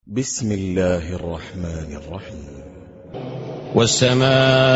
بسم الله الرحمن الرحيم. والسماء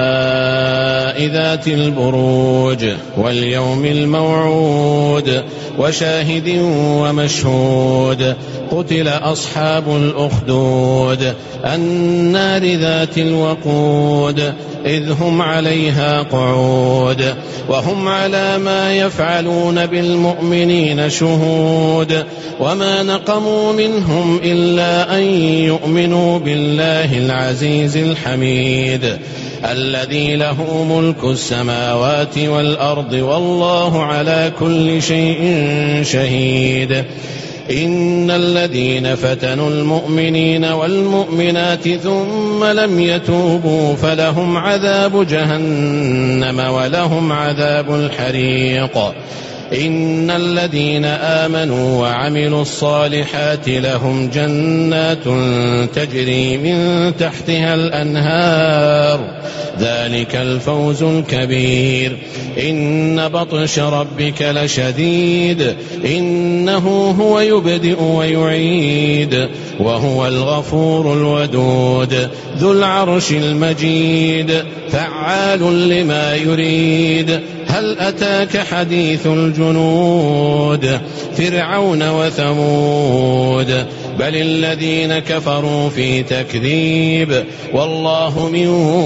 ذات البروج واليوم الموعود وشاهد ومشهود قتل أصحاب الأخدود النار ذات الوقود إذ هم عليها قعود وهم على ما يفعلون بالمؤمنين شهود وما نقموا منهم إلا أن يؤمنوا بالله العزيز الحميد الذي له ملك السماوات والأرض والله على كل شيء شهيد. إن الذين فتنوا المؤمنين والمؤمنات ثم لم يتوبوا فلهم عذاب جهنم ولهم عذاب الحريق. إن الذين آمنوا وعملوا الصالحات لهم جنات تجري من تحتها الأنهار ذلك الفوز الكبير. إن بطش ربك لشديد إنه هو يبدئ ويعيد وهو الغفور الودود ذو العرش المجيد فعال لما يريد. هل أتاك حديث الجنود فرعون وثمود بل الذين كفروا في تكذيب والله من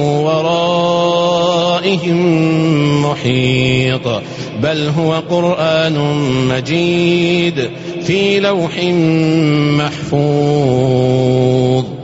ورائهم محيط. بل هو قرآن مجيد في لوح محفوظ.